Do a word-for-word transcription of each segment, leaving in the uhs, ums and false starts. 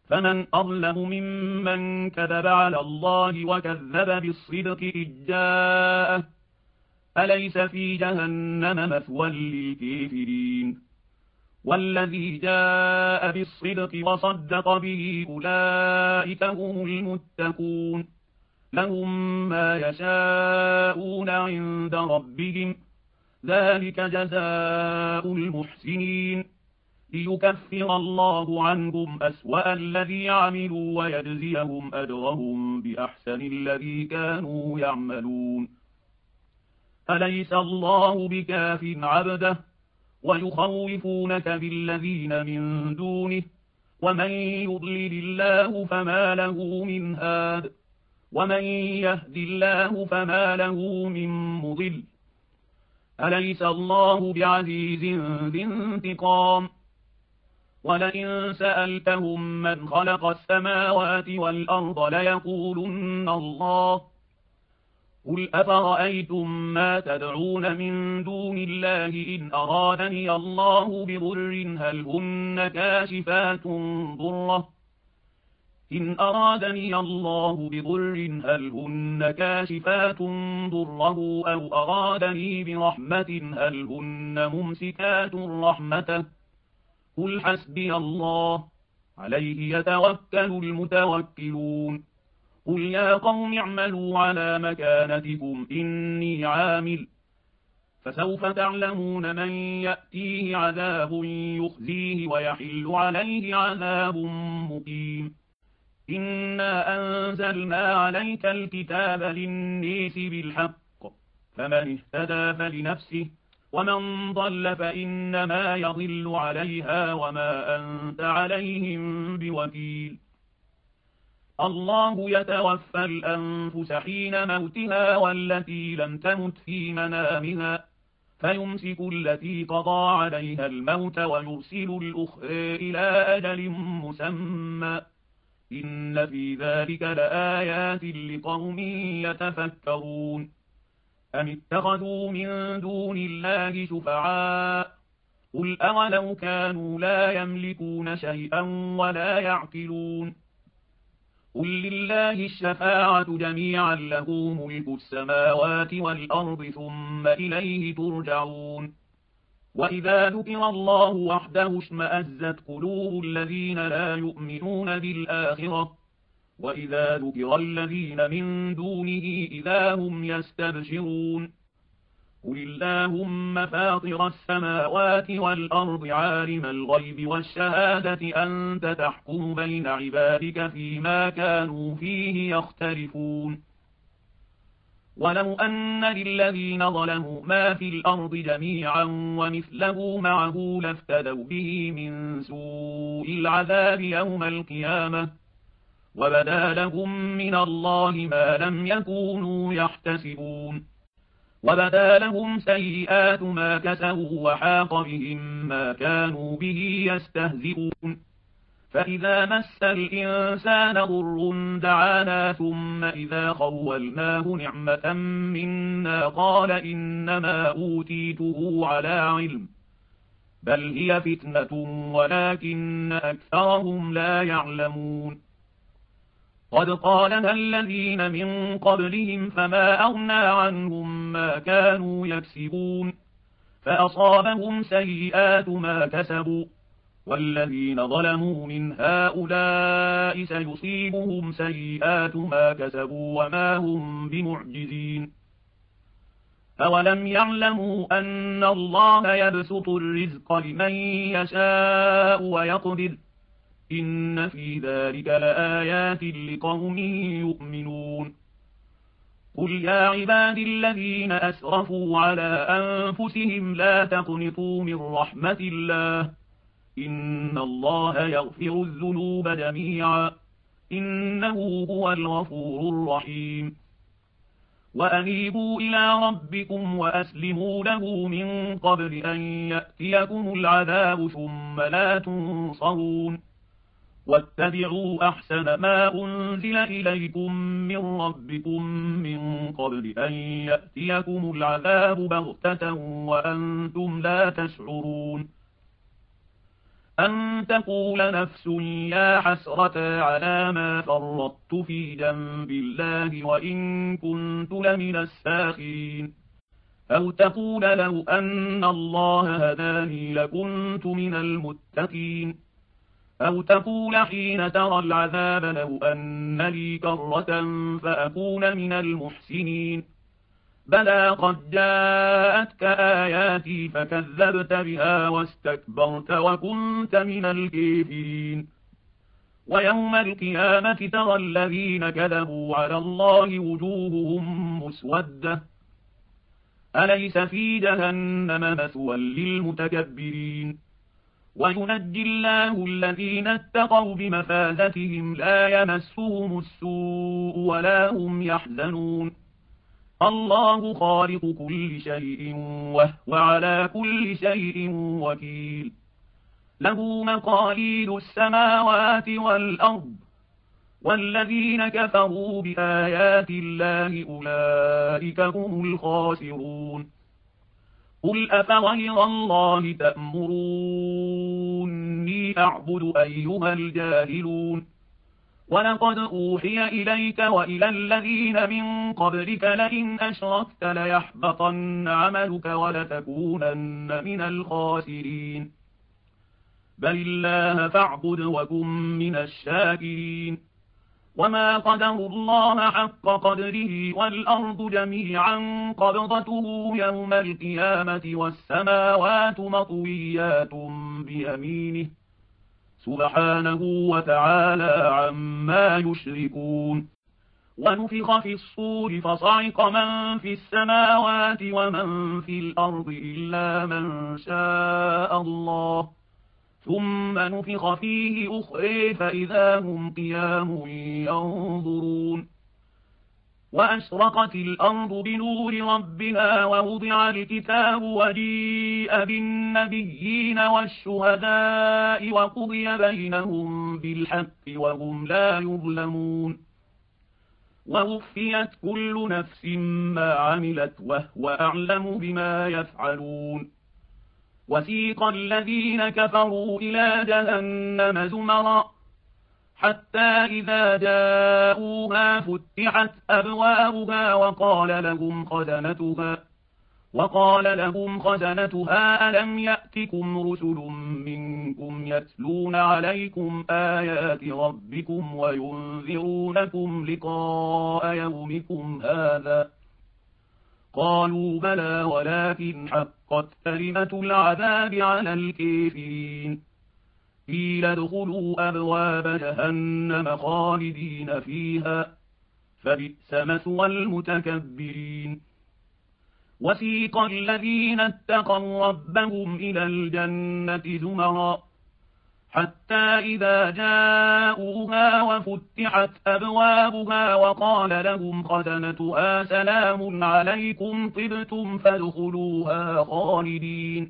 فمن أظلم ممن كذب على الله وكذب بالصدق إذ جاءه أليس في جهنم مثوى للكافرين والذي جاء بالصدق وصدق به أولئك هم المتقون لهم ما يشاءون عند ربهم ذلك جزاء المحسنين ليكفر الله عنهم أسوأ الذي عملوا ويجزيهم أجرهم بأحسن الذي كانوا يعملون أليس الله بكاف عبده ويخوفونك بالذين من دونه ومن يضلل الله فما له من هاد ومن يهد الله فما له من مضل أليس الله بعزيز ذي انتقام ولئن سألتهم من خلق السماوات والأرض ليقولن الله قل أفرأيتم ما تدعون من دون الله إن أرادني الله بضر هل هن كاشفات ضره إن أرادني الله بضر هل هن كاشفات ضره أو أرادني برحمة هل هن ممسكات رحمته قل حسبي الله عليه يتوكل المتوكلون قل يا قوم اعملوا على مكانتكم إني عامل فسوف تعلمون من يأتيه عذاب يخزيه ويحل عليه عذاب مقيم إنا أنزلنا عليك الكتاب للناس بالحق فمن اهتدى فلنفسه ومن ضل فإنما يضل عليها وما أنت عليهم بوكيل الله يتوفى الأنفس حين موتها والتي لم تمت في منامها فيمسك التي قضى عليها الموت ويرسل الأخرى إلى أجل مسمى إن في ذلك لآيات لقوم يتفكرون أم اتخذوا من دون الله شفعاء قل أولو كانوا لا يملكون شيئا ولا يعقلون قل لله الشفاعة جميعا له ملك السماوات والأرض ثم إليه ترجعون وإذا ذكر الله وحده اشمأزت قلوب الذين لا يؤمنون بالآخرة وإذا ذكر الذين من دونه إذا هم يستبشرون قل اللهم فاطر السماوات والأرض عالم الغيب والشهادة أنت تحكم بين عبادك فيما كانوا فيه يختلفون ولو أن للذين ظلموا ما في الأرض جميعا ومثله معه لافتدوا به من سوء العذاب يوم القيامة وبدا لهم من الله ما لم يكونوا يحتسبون وبدا لهم سيئات ما كسبوا وحاق بهم ما كانوا به يستهزئون فإذا مس الإنسان ضر دعانا ثم إذا خولناه نعمة منا قال إنما أوتيته على علم بل هي فتنة ولكن أكثرهم لا يعلمون قد قالها الذين من قبلهم فما أغنى عنهم ما كانوا يكسبون فأصابهم سيئات ما كسبوا والذين ظلموا من هؤلاء سيصيبهم سيئات ما كسبوا وما هم بمعجزين أولم يعلموا أن الله يبسط الرزق لمن يشاء ويقدر إن في ذلك لآيات لقوم يؤمنون قل يا عبادي الذين أسرفوا على أنفسهم لا تقنطوا من رحمة الله إن الله يغفر الذنوب جميعا إنه هو الغفور الرحيم وأنيبوا إلى ربكم وأسلموا له من قبل أن يأتيكم العذاب ثم لا تنصرون واتبعوا أحسن ما أنزل إليكم من ربكم من قبل أن يأتيكم العذاب بغتة وأنتم لا تشعرون أن تقول نفس يا حسرة على ما فرطت في جنب الله وإن كنت لمن الساخرين، أو تقول لو أن الله هداني لكنت من المتقين، أو تقول حين ترى العذاب لو أن لي كرة فأكون من المحسنين. بلى قد جاءتك آياتي فكذبت بها واستكبرت وكنت من الكافرين. ويوم القيامة ترى الذين كذبوا على الله وجوههم مسودة، أليس في جهنم مثوى للمتكبرين. وينجي الله الذين اتقوا بمفازتهم لا يمسهم السوء ولا هم يحزنون. الله خالق كل شيء وهو على كل شيء وكيل. له مقاليد السماوات والأرض، والذين كفروا بآيات الله أولئك هم الخاسرون. قل أفغير الله تأمروني أعبد أيها الجاهلون. ولقد أوحي إليك وإلى الذين من قبلك لئن أشركت ليحبطن عملك ولتكونن من الخاسرين. بل الله فاعبد وكن من الشاكرين. وما قدروا الله حق قدره والأرض جميعا قبضته يوم القيامة والسماوات مطويات بيمينه سبحانه وتعالى عما يشركون. ونفخ في الصور فصعق من في السماوات ومن في الأرض إلا من شاء الله، ثم نفخ فيه أخرى فإذا هم قيام ينظرون. وأشرقت الأرض بنور ربها ووضع الكتاب وجيء بالنبيين والشهداء وقضي بينهم بالحق وهم لا يظلمون. ووفيت كل نفس ما عملت وهو أعلم بما يفعلون. وسيق الذين كفروا إلى جهنم زمرا حتى إذا جاءوها فتحت أبوابها وقال لهم خزنتها وقال لهم خزنتها ألم يأتكم رسل منكم يتلون عليكم آيات ربكم وينذرونكم لقاء يومكم هذا؟ قالوا بلى ولكن حقت كلمة العذاب على الكافرين. قيل ادخلوا أبواب جهنم خالدين فيها فبئس مثوى المتكبرين. وسيق الذين اتقوا ربهم إلى الجنة زمرا حتى إذا جاءوها وفتحت أبوابها وقال لهم خزنتها سلام عليكم طبتم فادخلوها خالدين.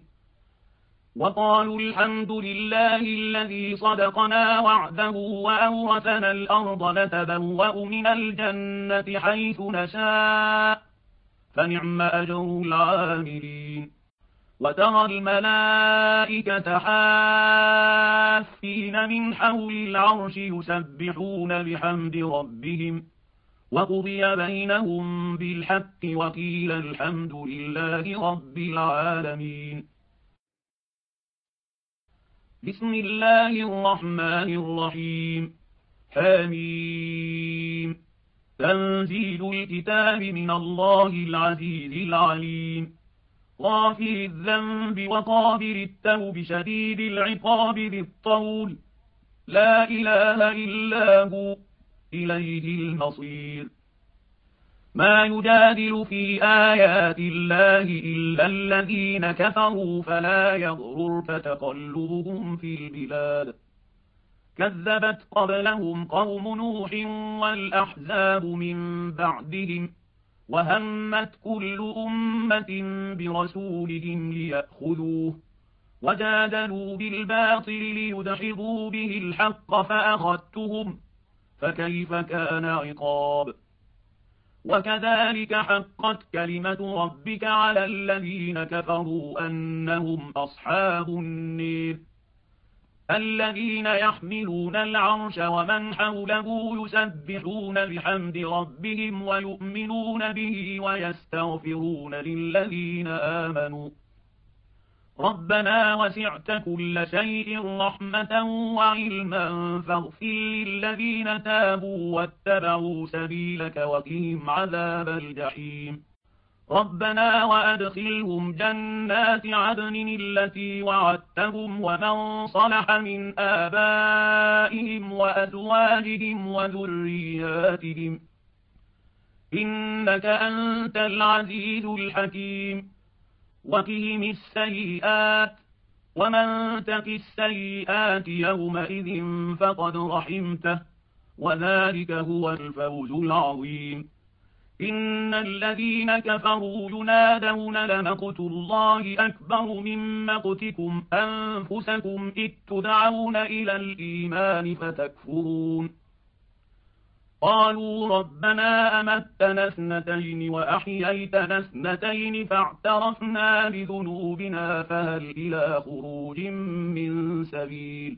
وقالوا الحمد لله الذي صدقنا وعده وأورثنا الأرض نتبوأ من الجنة حيث نشاء فنعم أجر العاملين. وترى الملائكة حافين من حول العرش يسبحون بحمد ربهم وقضي بينهم بالحق وقيل الحمد لله رب العالمين. بسم الله الرحمن الرحيم. حميم. تنزيل الكتاب من الله العزيز العليم. غافر الذنب وقابل التوب شديد العقاب ذي الطول لا إله إلا هو إليه المصير. ما يجادل في آيات الله إلا الذين كفروا فلا يغررك تقلبهم في البلاد. كذبت قبلهم قوم نوح والأحزاب من بعدهم وهمت كل أمة برسولهم ليأخذوه وجادلوا بالباطل ليدحضوا به الحق فأخذتهم فكيف كان عقاب. وكذلك حقت كلمة ربك على الذين كفروا أنهم أصحاب النير. الذين يحملون العرش ومن حوله يسبحون بحمد ربهم ويؤمنون به ويستغفرون للذين آمنوا ربنا وسعت كل شيء رحمة وعلما فاغفر للذين تابوا واتبعوا سبيلك وقهم عذاب الجحيم ربنا وأدخلهم جنات عدن التي وعدتهم ومن صلح من آبائهم وأزواجهم وذرياتهم إنك أنت العزيز الحكيم وقهم السيئات ومن تق السيئات يومئذ فقد رحمته وذلك هو الفوز العظيم إن الذين كفروا ينادون لمقت الله أكبر من مقتكم أنفسكم إذ تدعون إلى الإيمان فتكفرون قالوا ربنا أمتنا اثنتين وأحييتنا اثنتين فاعترفنا بذنوبنا فهل إلى خروج من سبيل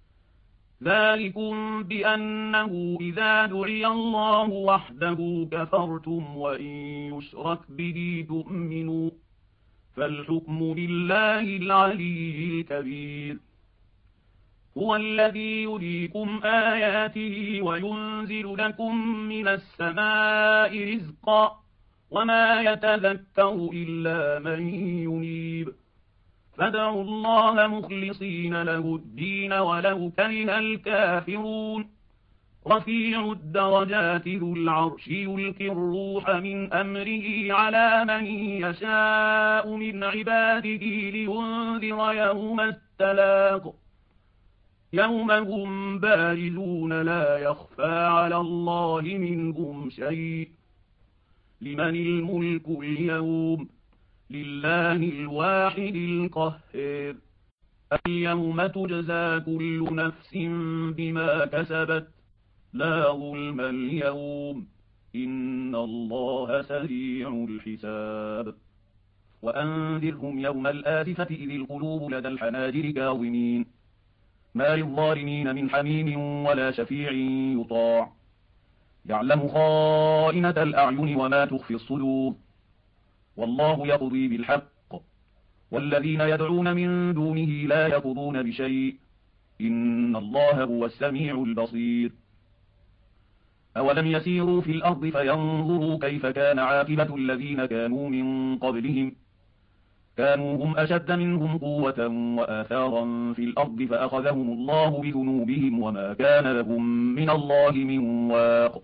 ذلكم بأنه إذا دعي الله وحده كفرتم وإن يشرك به تؤمنوا فالحكم لله العلي الكبير هو الذي يريكم آياته وينزل لكم من السماء رزقا وما يتذكر إلا من ينيب فادعوا الله مخلصين له الدين ولو كره الكافرون رفيع الدرجات ذو العرش يلقي الروح من أمره على من يشاء من عباده لينذر يوم التلاق يوم هم بارزون لا يخفى على الله منهم شيء لمن الملك اليوم لله الواحد القهار اليوم تجزى كل نفس بما كسبت لا ظلم اليوم إن الله سريع الحساب وأنذرهم يوم الآزفة إذ القلوب لدى الحناجر كاظمين ما للظالمين من حميم ولا شفيع يطاع يعلم خائنة الأعين وما تخفي الصدور والله يقضي بالحق والذين يدعون من دونه لا يقضون بشيء إن الله هو السميع البصير أولم يسيروا في الأرض فينظروا كيف كان عاقبة الذين كانوا من قبلهم كانوا هم أشد منهم قوة وآثارا في الأرض فأخذهم الله بذنوبهم وما كان لهم من الله من واق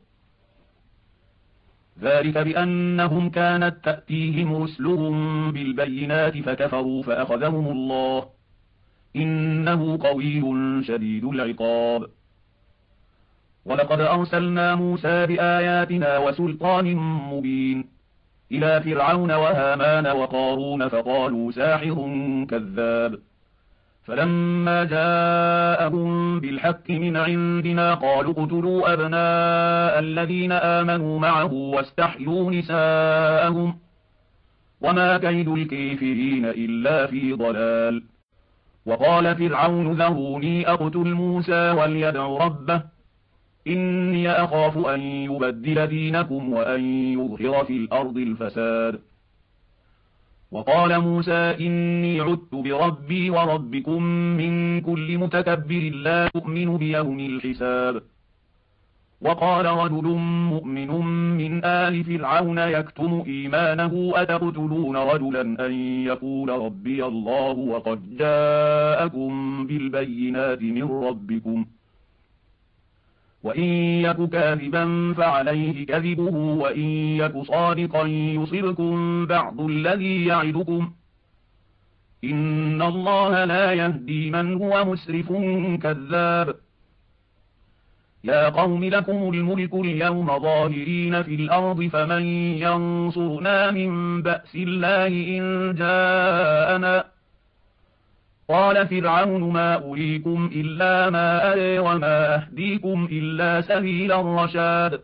ذلك بأنهم كانت تأتيهم رسلهم بالبينات فكفروا فأخذهم الله إنه قوي شديد العقاب ولقد أرسلنا موسى بآياتنا وسلطان مبين إلى فرعون وهامان وقارون فقالوا ساحر كذاب فلما جاءهم بالحق من عندنا قالوا اقتلوا أبناء الذين آمنوا معه واستحيوا نساءهم وما كيد الكافرين إلا في ضلال وقال فرعون ذروني أقتل موسى وليدع ربه إني أخاف أن يبدل دينكم وأن يظهر في الأرض الفساد وقال موسى إني عدت بربي وربكم من كل متكبر لا يؤمن بيوم الحساب وقال رجل مؤمن من آل فرعون يكتم إيمانه أتقتلون رجلا أن يقول ربي الله وقد جاءكم بالبينات من ربكم وإن يك كاذبا فعليه كذبه وإن يك صادقا يصبكم بعض الذي يعدكم إن الله لا يهدي من هو مسرف كذاب يا قوم لكم الملك اليوم ظاهرين في الأرض فمن ينصرنا من بأس الله إن جاءنا قال فرعون ما أريكم إلا ما أري وما أهديكم إلا سبيل الرشاد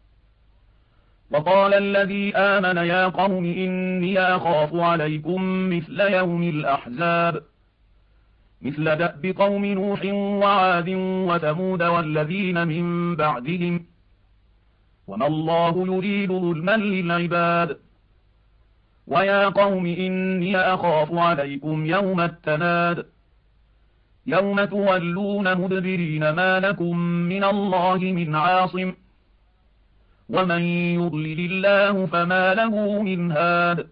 وقال الذي آمن يا قوم إني أخاف عليكم مثل يوم الأحزاب مثل دأب قوم نوح وعاد وثمود والذين من بعدهم وما الله يريد ظلما للعباد ويا قوم إني أخاف عليكم يوم التناد يوم تولون مدبرين ما لكم من الله من عاصم ومن يضلل الله فما له من هاد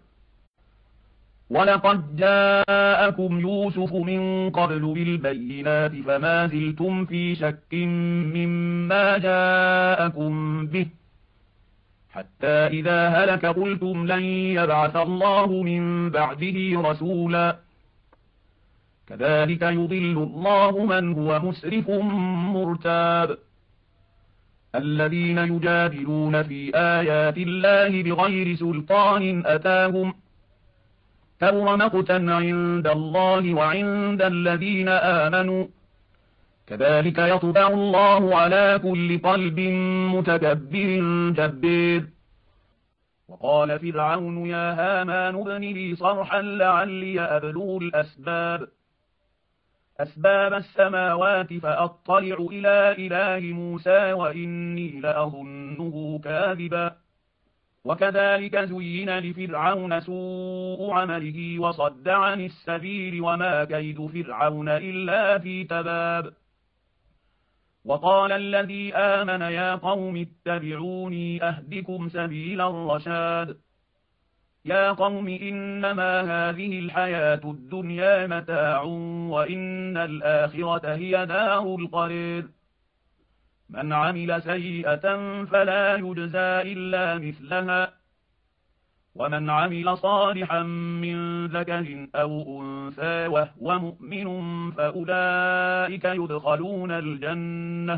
ولقد جاءكم يوسف من قبل بالبينات فما زلتم في شك مما جاءكم به حتى إذا هلك قلتم لن يبعث الله من بعده رسولا كذلك يضل الله من هو مسرف مرتاب الذين يجادلون في آيات الله بغير سلطان أتاهم كبر مقتا عند الله وعند الذين آمنوا كذلك يطبع الله على كل قلب متكبر جبير وقال فرعون يا هامان ابن لي صرحا لعلي أبلغ الأسباب أسباب السماوات فأطلع إلى إله موسى وإني لأظنه كاذبا وكذلك زين لفرعون سوء عمله وصد عن السبيل وما كيد فرعون إلا في تباب وقال الذي آمن يا قوم اتبعوني أهدكم سبيل الرشاد يا قوم إنما هذه الحياة الدنيا متاع وإن الآخرة هي دار القرير من عمل سيئة فلا يجزى إلا مثلها ومن عمل صالحا من ذكر أو أنثى وهو مؤمن فأولئك يدخلون الجنة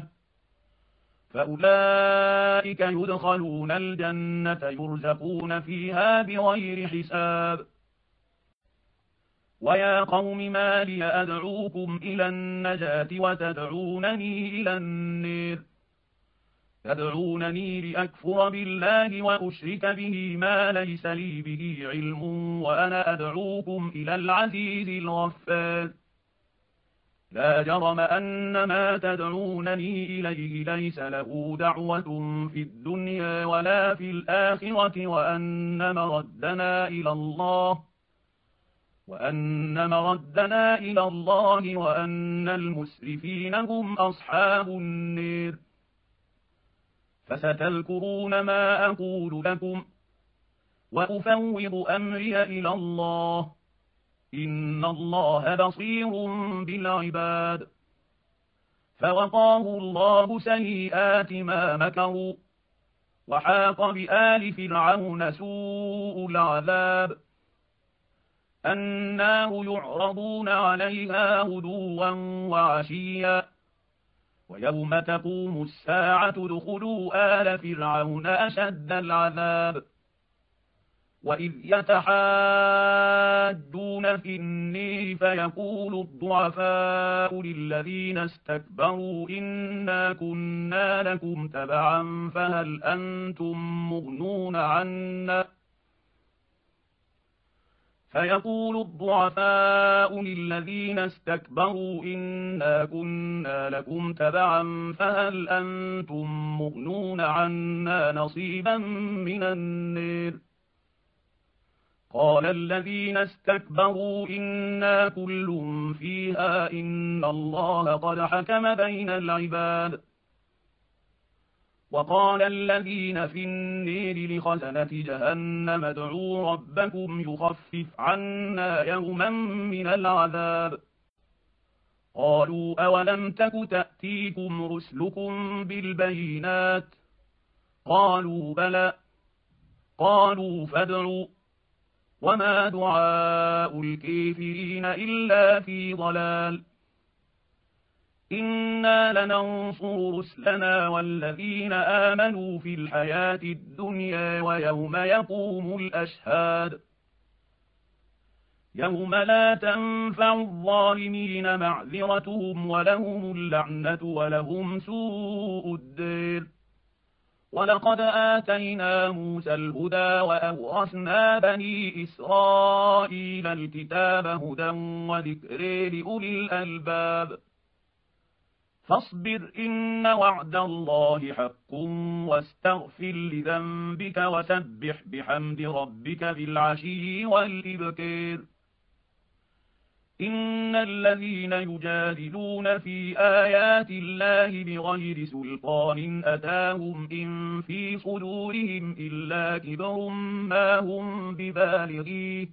فأولئك يدخلون الجنة يرزقون فيها بغير حساب ويا قوم ما لي أدعوكم إلى النجاة وتدعونني إلى النير تدعونني لأكفر بالله وأشرك به ما ليس لي به علم وأنا أدعوكم إلى العزيز الغفار لا جرم أن ما تدعونني إليه ليس له دعوة في الدنيا ولا في الآخرة وأن مردنا إلى الله وأن مردنا إلى الله وأن المسرفين هم أصحاب النير فستذكرون ما أقول لكم وأفوض أمري إلى الله إن الله بصير بالعباد فوقاه الله سيئات ما مكروا وحاق بآل فرعون سوء العذاب النار يعرضون عليها غدوا وعشيا ويوم تقوم الساعة ادخلوا آل فرعون أشد العذاب وإذ يتحاجون في النير فيقول الضعفاء للذين استكبروا إنا كنا لكم تبعا فهل أنتم مغنون عنا فيقول الضعفاء للذين استكبروا إنا كنا لكم تبعا فهل أنتم مغنون عنا نصيبا من النير قال الذين استكبروا إنا كل فيها إن الله قد حكم بين العباد وقال الذين في النير لخزنة جهنم ادعوا ربكم يخفف عنا يوما من العذاب قالوا أولم تك تأتيكم رسلكم بالبينات قالوا بلى قالوا فادعوا وما دعاء الكافرين إلا في ضلال إنا لننصر رسلنا والذين آمنوا في الحياة الدنيا ويوم يقوم الأشهاد يوم لا تنفع الظالمين معذرتهم ولهم اللعنة ولهم سوء الدير ولقد آتينا موسى الهدى وأورثنا بني إسرائيل الكتاب هدى وذكر لأولي الألباب فاصبر إن وعد الله حق واستغفر لذنبك وسبح بحمد ربك بالعشي والإبكار إن الذين يجادلون في آيات الله بغير سلطان أتاهم إن في صدورهم إلا كبر ما هم ببالغيه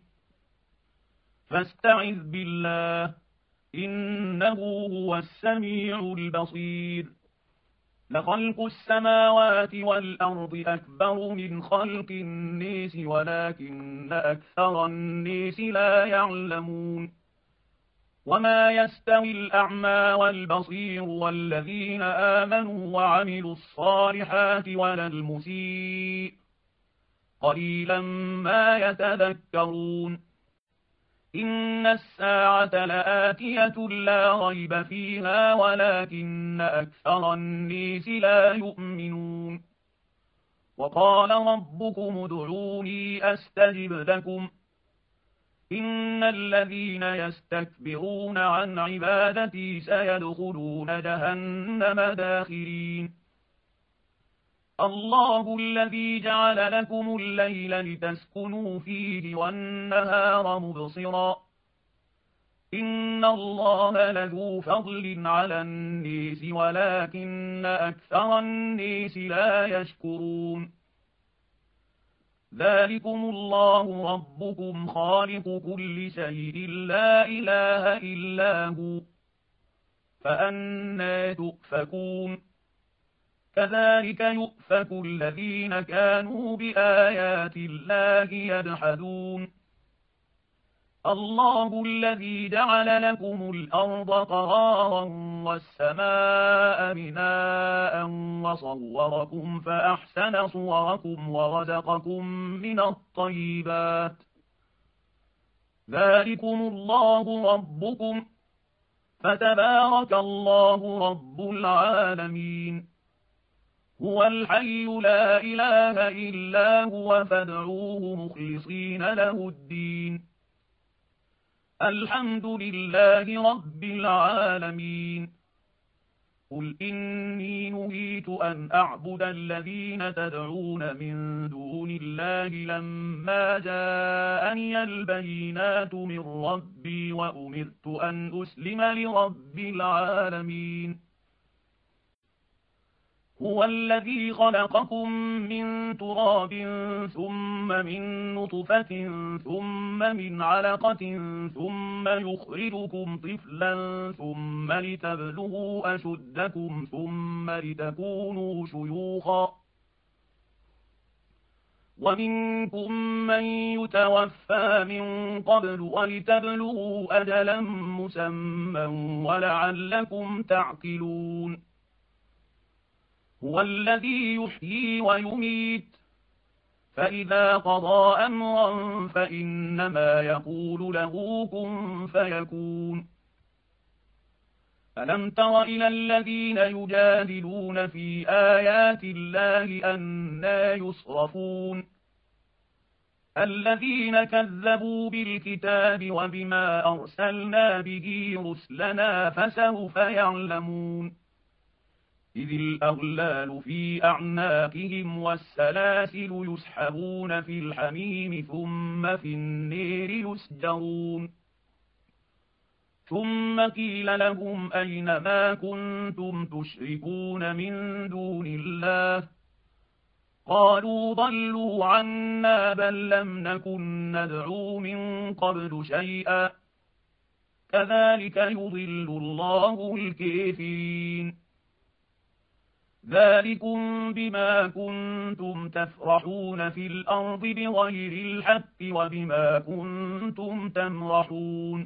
فاستعذ بالله إنه هو السميع البصير لخلق السماوات والأرض أكبر من خلق الناس ولكن أكثر الناس لا يعلمون وما يستوي الأعمى والبصير والذين آمنوا وعملوا الصالحات ولا المسيء قليلا ما يتذكرون إن الساعة لآتية لا ريب فيها ولكن أكثر الناس لا يؤمنون وقال ربكم ادعوني أستجب لكم إن الذين يستكبرون عن عبادتي سيدخلون جهنم داخرين الله الذي جعل لكم الليل لتسكنوا فيه والنهار مبصرا إن الله لذو فضل على الناس ولكن أكثر الناس لا يشكرون ذلكم الله ربكم خالق كل شيء لا إله إلا هو فأنى تؤفكون كذلك يؤفك الذين كانوا بآيات الله يجحدون الله الذي جعل لكم الأرض قرارا والسماء بناء وصوركم فأحسن صوركم ورزقكم من الطيبات ذلكم الله ربكم فتبارك الله رب العالمين هو الحي لا إله إلا هو فادعوه مخلصين له الدين الحمد لله رب العالمين قل إني نهيت أن أعبد الذين تدعون من دون الله لما جاءني البينات من ربي وأمرت أن أسلم لرب العالمين هو الذي خلقكم من تراب ثم من نطفة ثم من علقة ثم يخرجكم طفلا ثم لتبلغوا أشدكم ثم لتكونوا شيوخا ومنكم من يتوفى من قبل ولتبلغوا أجلا مسمى ولعلكم تعقلون هو الذي يحيي ويميت فإذا قضى أمرا فإنما يقول له كن فيكون ألم تر إلى الذين يجادلون في آيات الله أنى يصرفون الذين كذبوا بالكتاب وبما أرسلنا به رسلنا فسوف يعلمون إذ الأغلال في أعناقهم والسلاسل يسحبون في الحميم ثم في النير يسجرون ثم قيل لهم أين ما كنتم تشركون من دون الله قالوا ضلوا عنا بل لم نكن ندعو من قبل شيئا كذلك يضل الله الكافرين ذلكم بما كنتم تفرحون في الأرض بغير الحق وبما كنتم تمرحون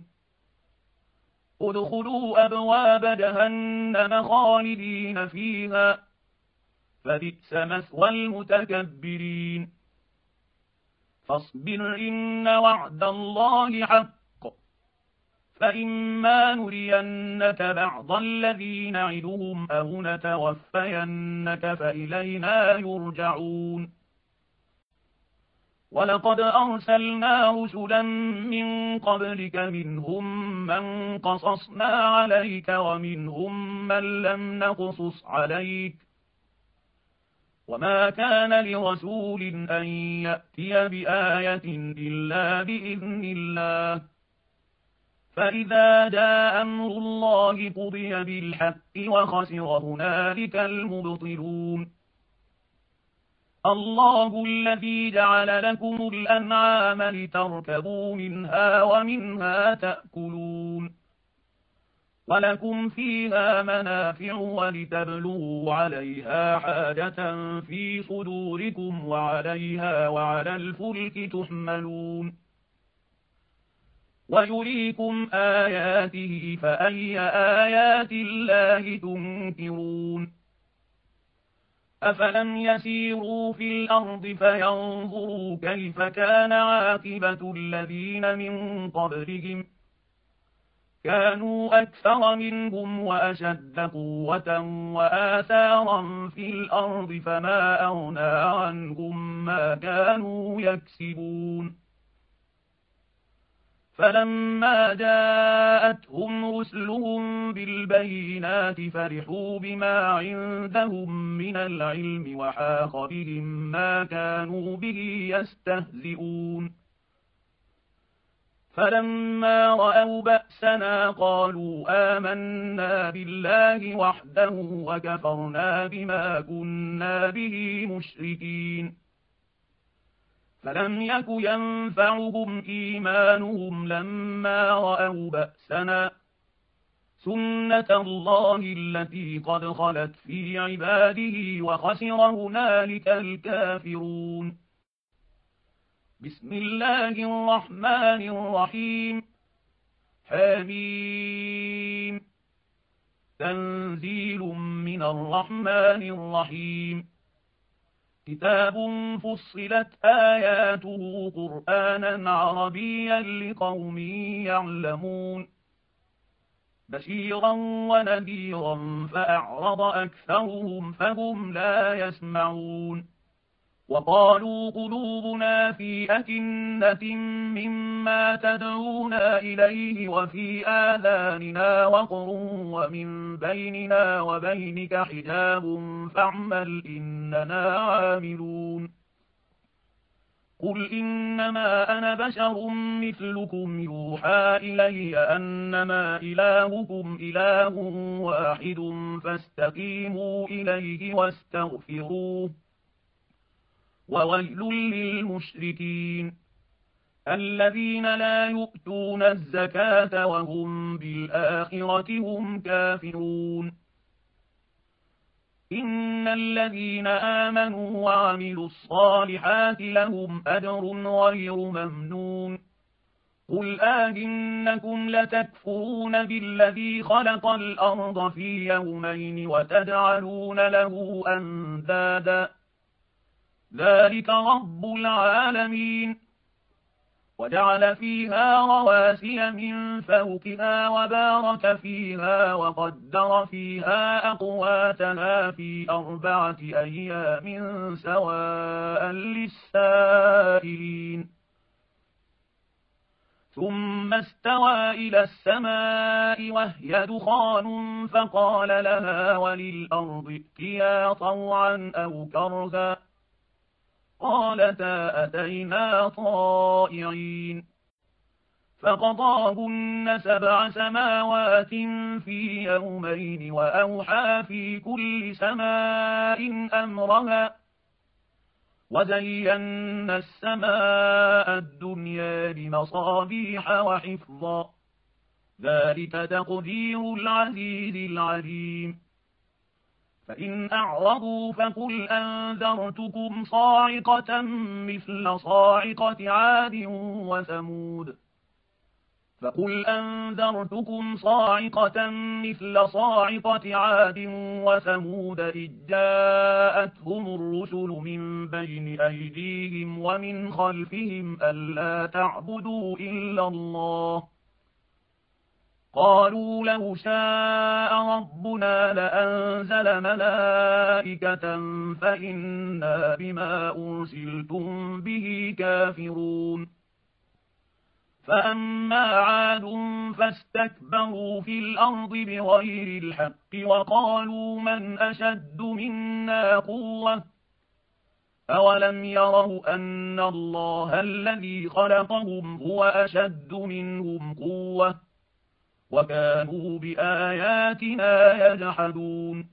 ادخلوا أبواب جهنم خالدين فيها فبئس مثوى المتكبرين فاصبر إن وعد الله حق فإما نرينك بعض الذي نعدهم أو نتوفينك فإلينا يرجعون. ولقد أرسلنا رسلا من قبلك منهم من قصصنا عليك ومنهم من لم نقصص عليك، وما كان لرسول أن يأتي بآية إلا بإذن الله، فإذا جاء أمر الله قضي بالحق وخسر هنالك المبطلون. الله الذي جعل لكم الأنعام لتركبوا منها ومنها تأكلون، ولكم فيها منافع ولتبلغوا عليها حاجة في صدوركم وعليها وعلى الفلك تحملون، ويريكم آياته فأي آيات الله تنكرون. أفلم يسيروا في الأرض فينظروا كيف كان عاقبة الذين من قبلهم، كانوا أكثر منهم وأشد قوة وآثارا في الأرض فما أغنى عنهم ما كانوا يكسبون. فلما جاءتهم رسلهم بالبينات فرحوا بما عندهم من العلم وحاق بهم ما كانوا به يستهزئون. فلما رأوا بأسنا قالوا آمنا بالله وحده وكفرنا بما كنا به مشركين. فلم يك ينفعهم إيمانهم لما رأوا بأسنا، سنة الله التي قد خلت في عباده وخسر هنالك الكافرون. بسم الله الرحمن الرحيم. حميم. تنزيل من الرحمن الرحيم. كتاب فصلت آياته قرآنا عربيا لقوم يعلمون، بشيرا ونذيرا فأعرض أكثرهم فهم لا يسمعون. وقالوا قلوبنا في أكنة مما تدعونا إليه وفي آذاننا وقر ومن بيننا وبينك حجاب فاعمل إننا عاملون. قل إنما أنا بشر مثلكم يوحى إلي أنما إلهكم إله واحد فاستقيموا إليه واستغفروه، وويل للمشركين الذين لا يؤتون الزكاة وهم بالآخرة هم كافرون. إن الذين آمنوا وعملوا الصالحات لهم أجر غير ممنون. قل آئنكم لتكفرون بالذي خلق الأرض في يومين وتجعلون له أندادا ذلك رب العالمين. وجعل فيها رواسي من فوقها وبارك فيها وقدر فيها أقواتها في أربعة أيام سواء للسائلين. ثم استوى إلى السماء وهي دخان فقال لها وللأرض ائتيا طوعا أو كرها قالتا أتينا طائعين. فقضاهن سبع سماوات في يومين وأوحى في كل سماء أمرها وزينا السماء الدنيا بمصابيح وحفظا ذلك تقدير العزيز العليم. فإن أعرضوا فقل أنذرتكم صاعقة مثل صاعقة عاد وثمود فقل أنذرتكم صاعقة مثل صاعقة عاد وثمود إذ جاءتهم الرسل من بين أيديهم ومن خلفهم ألا تعبدوا إلا الله قالوا لو شاء ربنا لأنزل ملائكة فإنا بما أرسلتم به كافرون فأما عاد فاستكبروا في الأرض بغير الحق وقالوا من أشد منا قوة أولم يروا أن الله الذي خلقهم هو أشد منهم قوة وكانوا بآياتنا يجحدون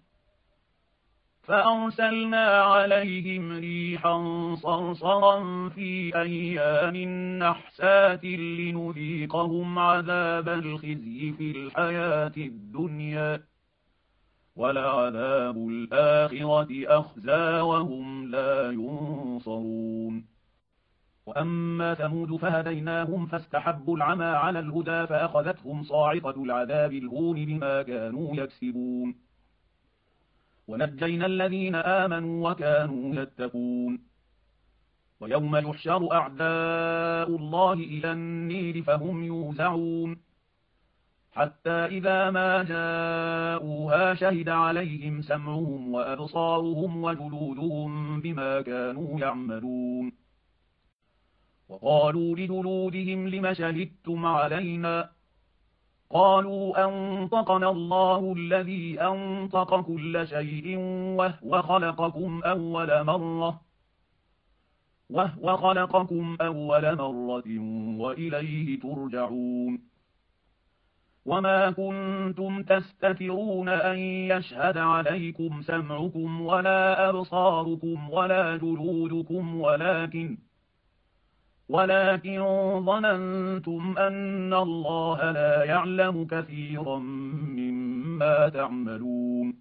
فأرسلنا عليهم ريحا صرصرا في أيام نحسات لنذيقهم عذاب الخزي في الحياة الدنيا ولعذاب الآخرة أخزى وهم لا ينصرون وأما ثمود فهديناهم فاستحبوا العمى على الهدى فأخذتهم صاعقة العذاب الهون بما كانوا يكسبون ونجينا الذين آمنوا وكانوا يتقون ويوم يحشر أعداء الله إلى النير فهم يوزعون حتى إذا ما جاءوها شهد عليهم سمعهم وأبصارهم وجلودهم بما كانوا يعملون وقالوا لجلودهم لم شهدتم علينا قالوا أنطقنا الله الذي أنطق كل شيء وهو خلقكم أول مرة وهو خلقكم أول مرة وإليه ترجعون وما كنتم تستترون أن يشهد عليكم سمعكم ولا أبصاركم ولا جلودكم ولكن ولكن ظننتم أن الله لا يعلم كثيرا مما تعملون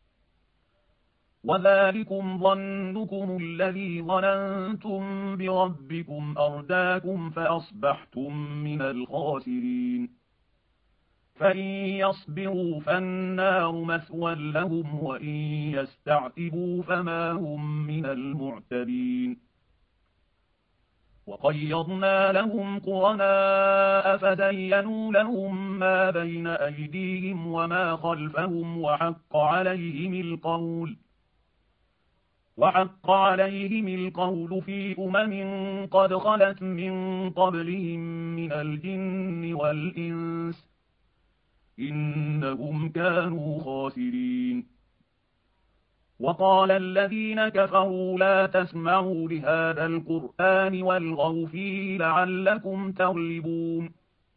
وذلكم ظنكم الذي ظننتم بربكم أرداكم فأصبحتم من الخاسرين فإن يصبروا فالنار مثوى لهم وإن يستعتبوا فما هم من المعتبين وقيضنا لهم قرناء فزينوا لهم ما بين أيديهم وما خلفهم وحق عليهم القول وحق عليهم القول في أمم قد خلت من قبلهم من الجن والإنس إنهم كانوا خاسرين وقال الذين كفروا لا تسمعوا لهذا القرآن والغوا فيه لعلكم تغلبون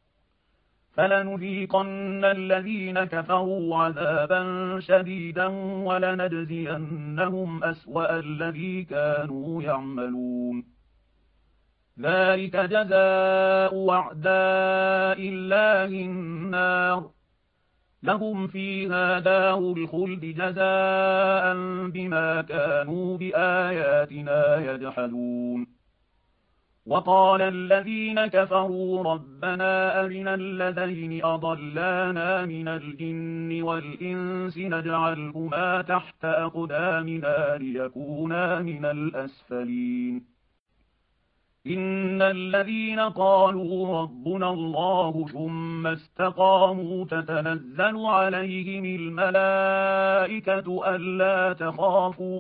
فلنذيقن الذين كفروا عذابا شديدا ولنجزينهم أسوأ الذي كانوا يعملون ذلك جزاء أعداء الله النار لهم فيها دار الخلد جزاء بما كانوا بآياتنا يجحدون وقال الذين كفروا ربنا أرنا الذين أضلانا من الجن والإنس نجعلهما تحت أقدامنا ليكونا من الأسفلين إن الذين قالوا ربنا الله ثم استقاموا تتنزل عليهم الملائكة ألا تخافوا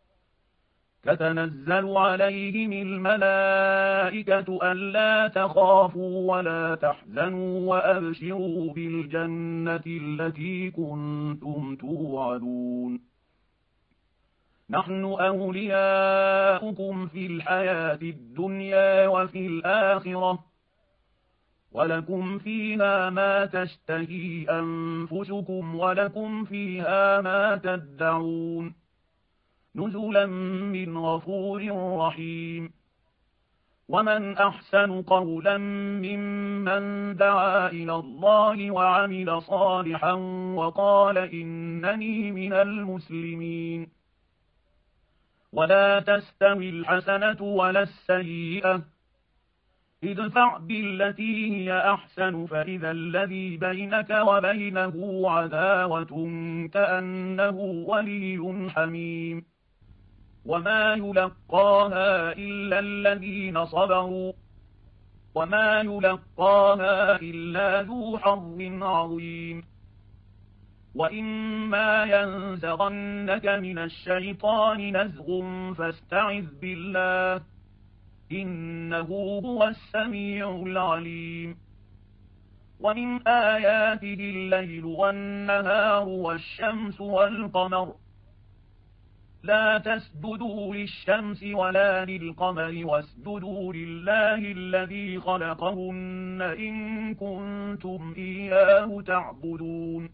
تتنزل عليهم الملائكة ألا تخافوا ولا تحزنوا وأبشروا بالجنة التي كنتم توعدون نحن أولياؤكم في الحياة الدنيا وفي الآخرة ولكم فيها ما تشتهي أنفسكم ولكم فيها ما تدعون نزلا من غفور رحيم ومن أحسن قولا ممن دعا إلى الله وعمل صالحا وقال إنني من المسلمين ولا تستوي الحسنة ولا السيئة ادفع بالتي هي أحسن فإذا الذي بينك وبينه عداوة كأنه ولي حميم وما يلقاها إلا الذين صبروا وما يلقاها إلا ذو حظ عظيم. وإما ينزغنك من الشيطان نزغ فاستعذ بالله إنه هو السميع العليم. ومن آياته الليل والنهار والشمس والقمر لا تسجدوا للشمس ولا للقمر واسجدوا لله الذي خلقهن إن كنتم إياه تعبدون.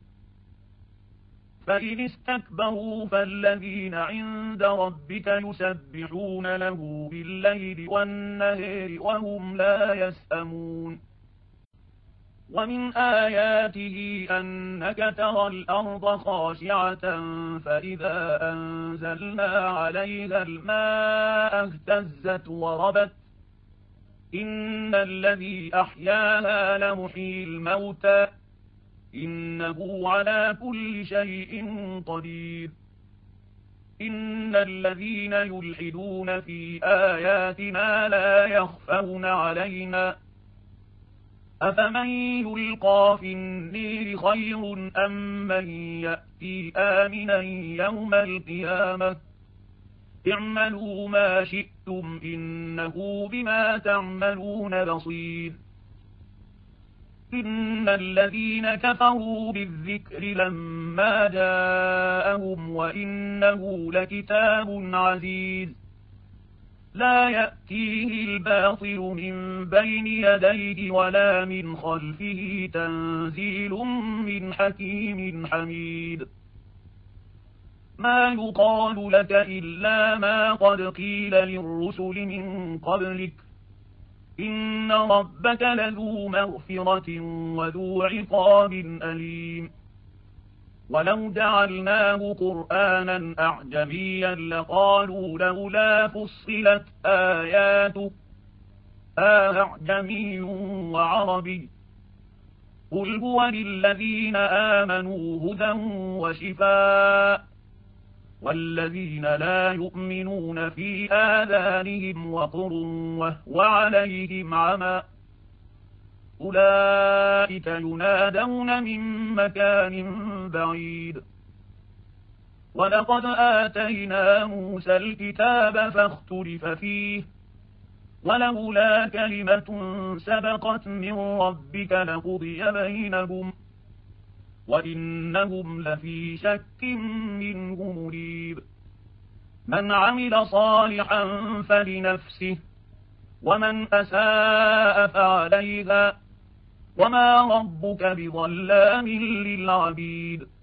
فإن استكبروا فالذين عند ربك يسبحون له بالليل والنهار وهم لا يسأمون. ومن آياته أنك ترى الأرض خاشعة فإذا أنزلنا عليها الماء اهتزت وربت إن الذي أحياها لمحيي الموتى إنه على كل شيء قدير. إن الذين يلحدون في آياتنا لا يخفون علينا أفمن يلقى في النير خير أم من يأتي آمنا يوم القيامة اعملوا ما شئتم إنه بما تعملون بصير. إن الذين كفروا بالذكر لما جاءهم وإنه لكتاب عزيز لا يأتيه الباطل من بين يديه ولا من خلفه تنزيل من حكيم حميد. ما يقال لك إلا ما قد قيل للرسل من قبلك إن ربك لذو مغفرة وذو عقاب أليم. ولو جعلناه قرآنا أعجميا لقالوا لولا فصلت آياته أعجمي وعربي قل هو للذين آمنوا هدى وشفاء والذين لا يؤمنون في آذانهم وقر وهو عليهم عمى أولئك ينادون من مكان بعيد. ولقد آتينا موسى الكتاب فاختلف فيه ولولا كلمة سبقت من ربك لقضي بينهم وإنهم لفي شك منه مريب. من عمل صالحا فلنفسه ومن أساء فعليها وما ربك بظلام للعبيد.